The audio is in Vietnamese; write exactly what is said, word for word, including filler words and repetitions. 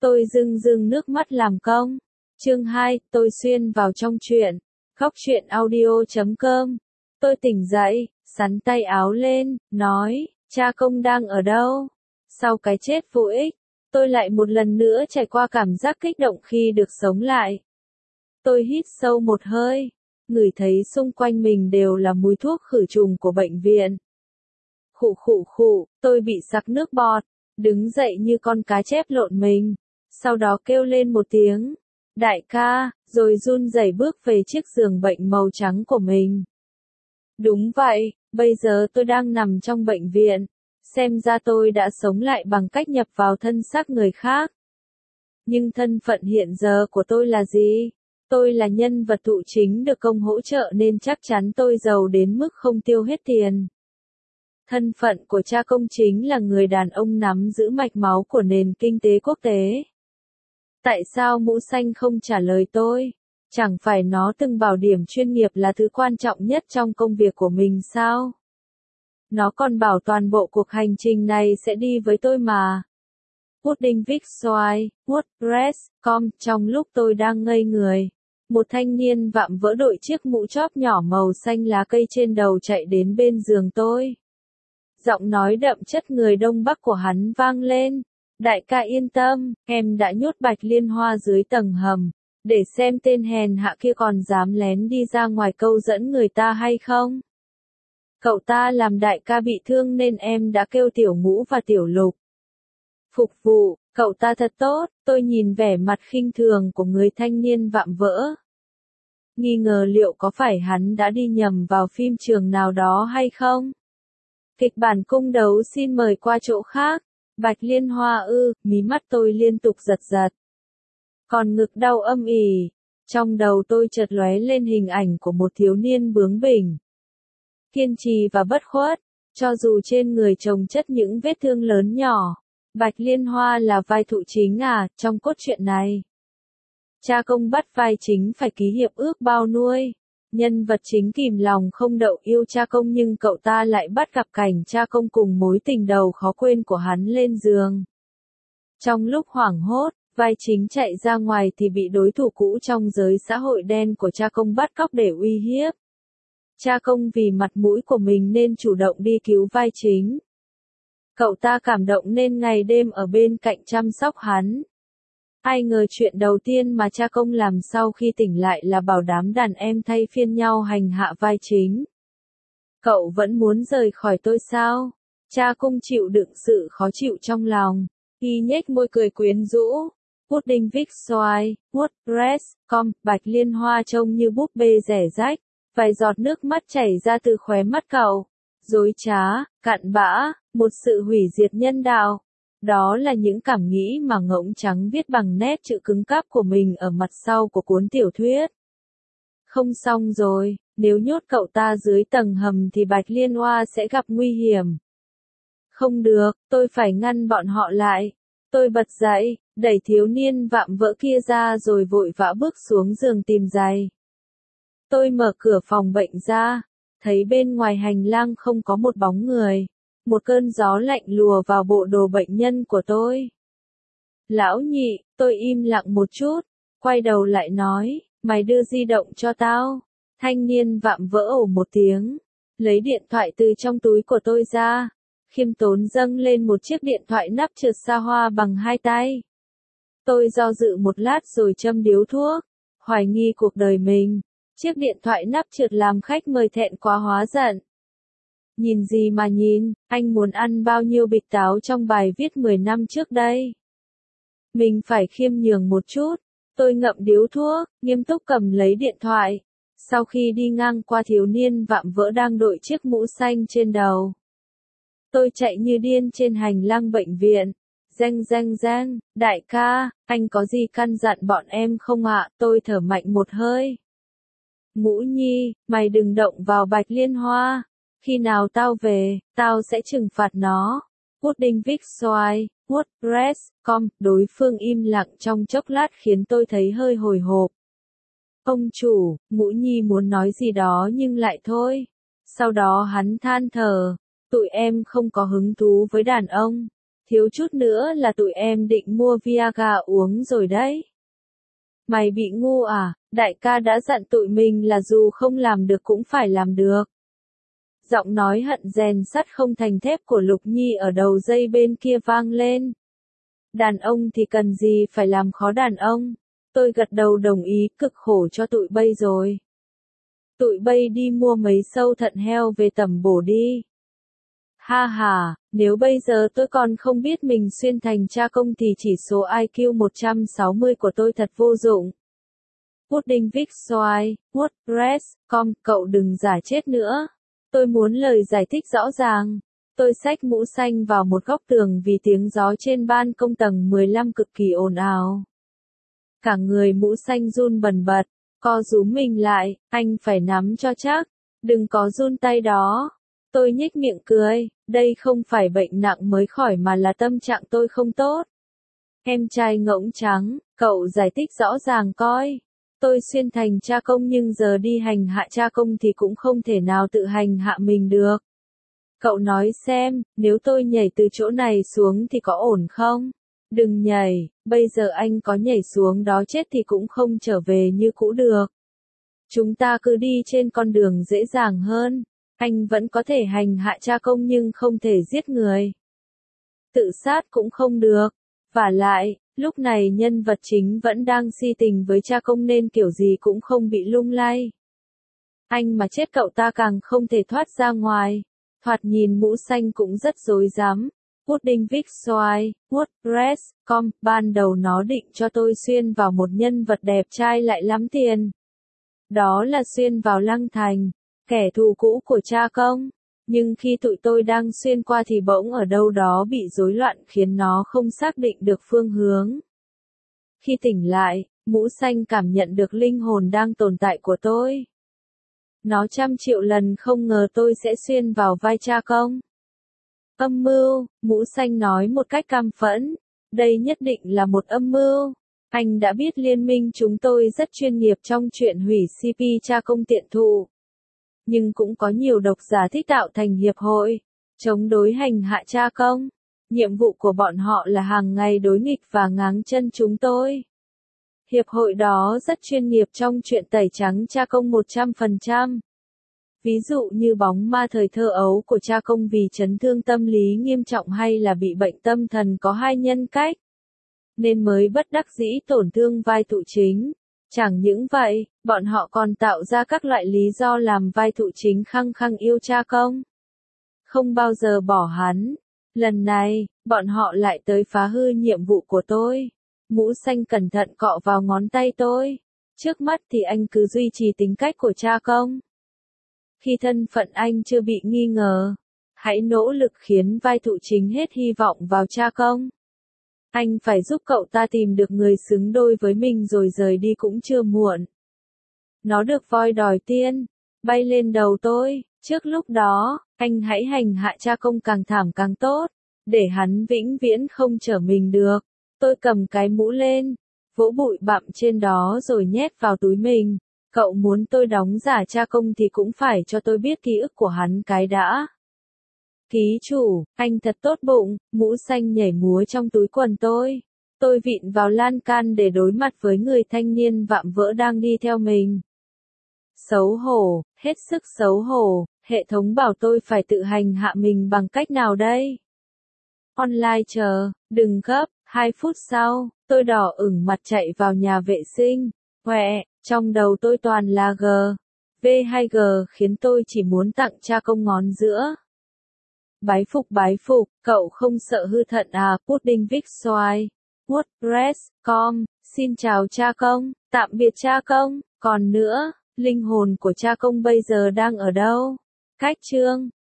Tôi rưng rưng nước mắt làm công. Chương hai, tôi xuyên vào trong chuyện. Góc truyện audio chấm com. Tôi tỉnh dậy, xắn tay áo lên, nói, cha công đang ở đâu? Sau cái chết vô ích, tôi lại một lần nữa trải qua cảm giác kích động khi được sống lại. Tôi hít sâu một hơi, ngửi thấy xung quanh mình đều là mùi thuốc khử trùng của bệnh viện. Khụ khụ khụ, tôi bị sặc nước bọt, đứng dậy như con cá chép lộn mình, sau đó kêu lên một tiếng, đại ca, rồi run rẩy bước về chiếc giường bệnh màu trắng của mình. Đúng vậy, bây giờ tôi đang nằm trong bệnh viện, xem ra tôi đã sống lại bằng cách nhập vào thân xác người khác. Nhưng thân phận hiện giờ của tôi là gì? Tôi là nhân vật thụ chính được công hỗ trợ nên chắc chắn tôi giàu đến mức không tiêu hết tiền. Thân phận của cha công chính là người đàn ông nắm giữ mạch máu của nền kinh tế quốc tế. Tại sao mũ xanh không trả lời tôi? Chẳng phải nó từng bảo điểm chuyên nghiệp là thứ quan trọng nhất trong công việc của mình sao? Nó còn bảo toàn bộ cuộc hành trình này sẽ đi với tôi mà. Pudding Vic Xoài, WordPress chấm com. Trong lúc tôi đang ngây người, một thanh niên vạm vỡ đội chiếc mũ chóp nhỏ màu xanh lá cây trên đầu chạy đến bên giường tôi. Giọng nói đậm chất người Đông Bắc của hắn vang lên. Đại ca yên tâm, em đã nhốt Bạch Liên Hoa dưới tầng hầm, để xem tên hèn hạ kia còn dám lén đi ra ngoài câu dẫn người ta hay không. Cậu ta làm đại ca bị thương nên em đã kêu Tiểu Ngũ và Tiểu Lục phục vụ, cậu ta thật tốt. Tôi nhìn vẻ mặt khinh thường của người thanh niên vạm vỡ, nghi ngờ liệu có phải hắn đã đi nhầm vào phim trường nào đó hay không. Kịch bản cung đấu xin mời qua chỗ khác. Bạch Liên Hoa ư, mí mắt tôi liên tục giật giật. Còn ngực đau âm ỉ. Trong đầu tôi chợt lóe lên hình ảnh của một thiếu niên bướng bỉnh, kiên trì và bất khuất, cho dù trên người chồng chất những vết thương lớn nhỏ. Bạch Liên Hoa là vai phụ chính à, trong cốt truyện này. Cha công bắt vai chính phải ký hiệp ước bao nuôi. Nhân vật chính kìm lòng không đậu yêu cha công nhưng cậu ta lại bắt gặp cảnh cha công cùng mối tình đầu khó quên của hắn lên giường. Trong lúc hoảng hốt, vai chính chạy ra ngoài thì bị đối thủ cũ trong giới xã hội đen của cha công bắt cóc để uy hiếp. Cha công vì mặt mũi của mình nên chủ động đi cứu vai chính. Cậu ta cảm động nên ngày đêm ở bên cạnh chăm sóc hắn. Ai ngờ chuyện đầu tiên mà cha công làm sau khi tỉnh lại là bảo đám đàn em thay phiên nhau hành hạ vai chính. Cậu vẫn muốn rời khỏi tôi sao? Cha công chịu đựng sự khó chịu trong lòng, y nhếch môi cười quyến rũ. Pudding Vic Xoài, WordPress chấm com. Bạch Liên Hoa trông như búp bê rẻ rách, vài giọt nước mắt chảy ra từ khóe mắt cậu. Dối trá, cặn bã, một sự hủy diệt nhân đạo. Đó là những cảm nghĩ mà Ngỗng Trắng viết bằng nét chữ cứng cáp của mình ở mặt sau của cuốn tiểu thuyết. Không xong rồi, nếu nhốt cậu ta dưới tầng hầm thì Bạch Liên Hoa sẽ gặp nguy hiểm. Không được, tôi phải ngăn bọn họ lại. Tôi bật dậy, đẩy thiếu niên vạm vỡ kia ra rồi vội vã bước xuống giường tìm giày. Tôi mở cửa phòng bệnh ra, thấy bên ngoài hành lang không có một bóng người. Một cơn gió lạnh lùa vào bộ đồ bệnh nhân của tôi. Lão nhị, tôi im lặng một chút, quay đầu lại nói, mày đưa di động cho tao. Thanh niên vạm vỡ ồ một tiếng, lấy điện thoại từ trong túi của tôi ra, khiêm tốn dâng lên một chiếc điện thoại nắp trượt xa hoa bằng hai tay. Tôi do dự một lát rồi châm điếu thuốc, hoài nghi cuộc đời mình. Chiếc điện thoại nắp trượt làm khách mời thẹn quá hóa giận. Nhìn gì mà nhìn, anh muốn ăn bao nhiêu bịch táo trong bài viết mười năm trước đây. Mình phải khiêm nhường một chút. Tôi ngậm điếu thuốc, nghiêm túc cầm lấy điện thoại. Sau khi đi ngang qua thiếu niên vạm vỡ đang đội chiếc mũ xanh trên đầu, tôi chạy như điên trên hành lang bệnh viện. Reng reng reng, đại ca, anh có gì căn dặn bọn em không ạ? Tôi thở mạnh một hơi. Ngũ Nhi, mày đừng động vào Bạch Liên Hoa. Khi nào tao về, tao sẽ trừng phạt nó. Pudding Vic Xoài, WordPress chấm com. Đối phương im lặng trong chốc lát khiến tôi thấy hơi hồi hộp. Ông chủ, Ngũ Nhi muốn nói gì đó nhưng lại thôi. Sau đó hắn than thở, tụi em không có hứng thú với đàn ông. thiếu chút nữa là tụi em định mua Viagra uống rồi đấy. Mày bị ngu à, đại ca đã dặn tụi mình là dù không làm được cũng phải làm được. Giọng nói hận rèn sắt không thành thép của Lục Nhi ở đầu dây bên kia vang lên. Đàn ông thì cần gì phải làm khó đàn ông. Tôi gật đầu đồng ý, cực khổ cho tụi bay rồi. Tụi bay đi mua mấy sâu thận heo về tẩm bổ đi. Ha ha, nếu bây giờ tôi còn không biết mình xuyên thành cha công thì chỉ số i kiu một trăm sáu mươi của tôi thật vô dụng. Pudding Vic Xoài, WordPress chấm com, cậu đừng giả chết nữa. Tôi muốn lời giải thích rõ ràng. Tôi xách mũ xanh vào một góc tường vì tiếng gió trên ban công tầng mười lăm cực kỳ ồn ào. Cả người mũ xanh run bần bật, co rúm mình lại, anh phải nắm cho chắc, đừng có run tay đó. Tôi nhếch miệng cười, đây không phải bệnh nặng mới khỏi mà là tâm trạng tôi không tốt. Em trai ngỗng trắng, cậu giải thích rõ ràng coi. Tôi xuyên thành cha công nhưng giờ đi hành hạ cha công thì cũng không thể nào tự hành hạ mình được. Cậu nói xem, nếu tôi nhảy từ chỗ này xuống thì có ổn không? Đừng nhảy, bây giờ anh có nhảy xuống đó chết thì cũng không trở về như cũ được. Chúng ta cứ đi trên con đường dễ dàng hơn. Anh vẫn có thể hành hạ cha công nhưng không thể giết người. Tự sát cũng không được. Vả lại, lúc này nhân vật chính vẫn đang si tình với cha công nên kiểu gì cũng không bị lung lay. Anh mà chết cậu ta càng không thể thoát ra ngoài. Thoạt nhìn mũ xanh cũng rất rối rắm. Pudding Vic Xoài, WordPress chấm com, ban đầu nó định cho tôi xuyên vào một nhân vật đẹp trai lại lắm tiền. Đó là xuyên vào Lăng Thành, kẻ thù cũ của cha công. Nhưng khi tụi tôi đang xuyên qua thì bỗng ở đâu đó bị rối loạn khiến nó không xác định được phương hướng. Khi tỉnh lại, mũ xanh cảm nhận được linh hồn đang tồn tại của tôi. Nó trăm triệu lần không ngờ tôi sẽ xuyên vào vai cha công. Âm mưu, mũ xanh nói một cách căm phẫn. Đây nhất định là một âm mưu. Anh đã biết liên minh chúng tôi rất chuyên nghiệp trong chuyện hủy xê pê cha công tiện thụ. Nhưng cũng có nhiều độc giả thích tạo thành hiệp hội, chống đối hành hạ cha công. Nhiệm vụ của bọn họ là hàng ngày đối nghịch và ngáng chân chúng tôi. Hiệp hội đó rất chuyên nghiệp trong chuyện tẩy trắng cha công một trăm phần trăm. Ví dụ như bóng ma thời thơ ấu của cha công vì chấn thương tâm lý nghiêm trọng hay là bị bệnh tâm thần có hai nhân cách. Nên mới bất đắc dĩ tổn thương vai thụ chính. Chẳng những vậy, bọn họ còn tạo ra các loại lý do làm vai thụ chính khăng khăng yêu cha công. Không bao giờ bỏ hắn. Lần này, bọn họ lại tới phá hư nhiệm vụ của tôi. Mũ xanh cẩn thận cọ vào ngón tay tôi. Trước mắt thì anh cứ duy trì tính cách của cha công. Khi thân phận anh chưa bị nghi ngờ, hãy nỗ lực khiến vai thụ chính hết hy vọng vào cha công. Anh phải giúp cậu ta tìm được người xứng đôi với mình rồi rời đi cũng chưa muộn. Nó được voi đòi tiên, bay lên đầu tôi. Trước lúc đó, anh hãy hành hạ cha công càng thảm càng tốt, để hắn vĩnh viễn không trở mình được. Tôi cầm cái mũ lên, vỗ bụi bặm trên đó rồi nhét vào túi mình. Cậu muốn tôi đóng giả cha công thì cũng phải cho tôi biết ký ức của hắn cái đã. Ký chủ, anh thật tốt bụng, mũ xanh nhảy múa trong túi quần tôi. Tôi vịn vào lan can để đối mặt với người thanh niên vạm vỡ đang đi theo mình. Xấu hổ, hết sức xấu hổ, hệ thống bảo tôi phải tự hành hạ mình bằng cách nào đây? Online chờ, đừng gấp, hai phút sau, tôi đỏ ửng mặt chạy vào nhà vệ sinh. Quẹ, trong đầu tôi toàn là G, V hay G khiến tôi chỉ muốn tặng cha công ngón giữa. Bái phục bái phục, cậu không sợ hư thận à? Pudding Vic Xoài, WordPress chấm com, xin chào cha công, tạm biệt cha công, còn nữa, linh hồn của cha công bây giờ đang ở đâu? Cách chương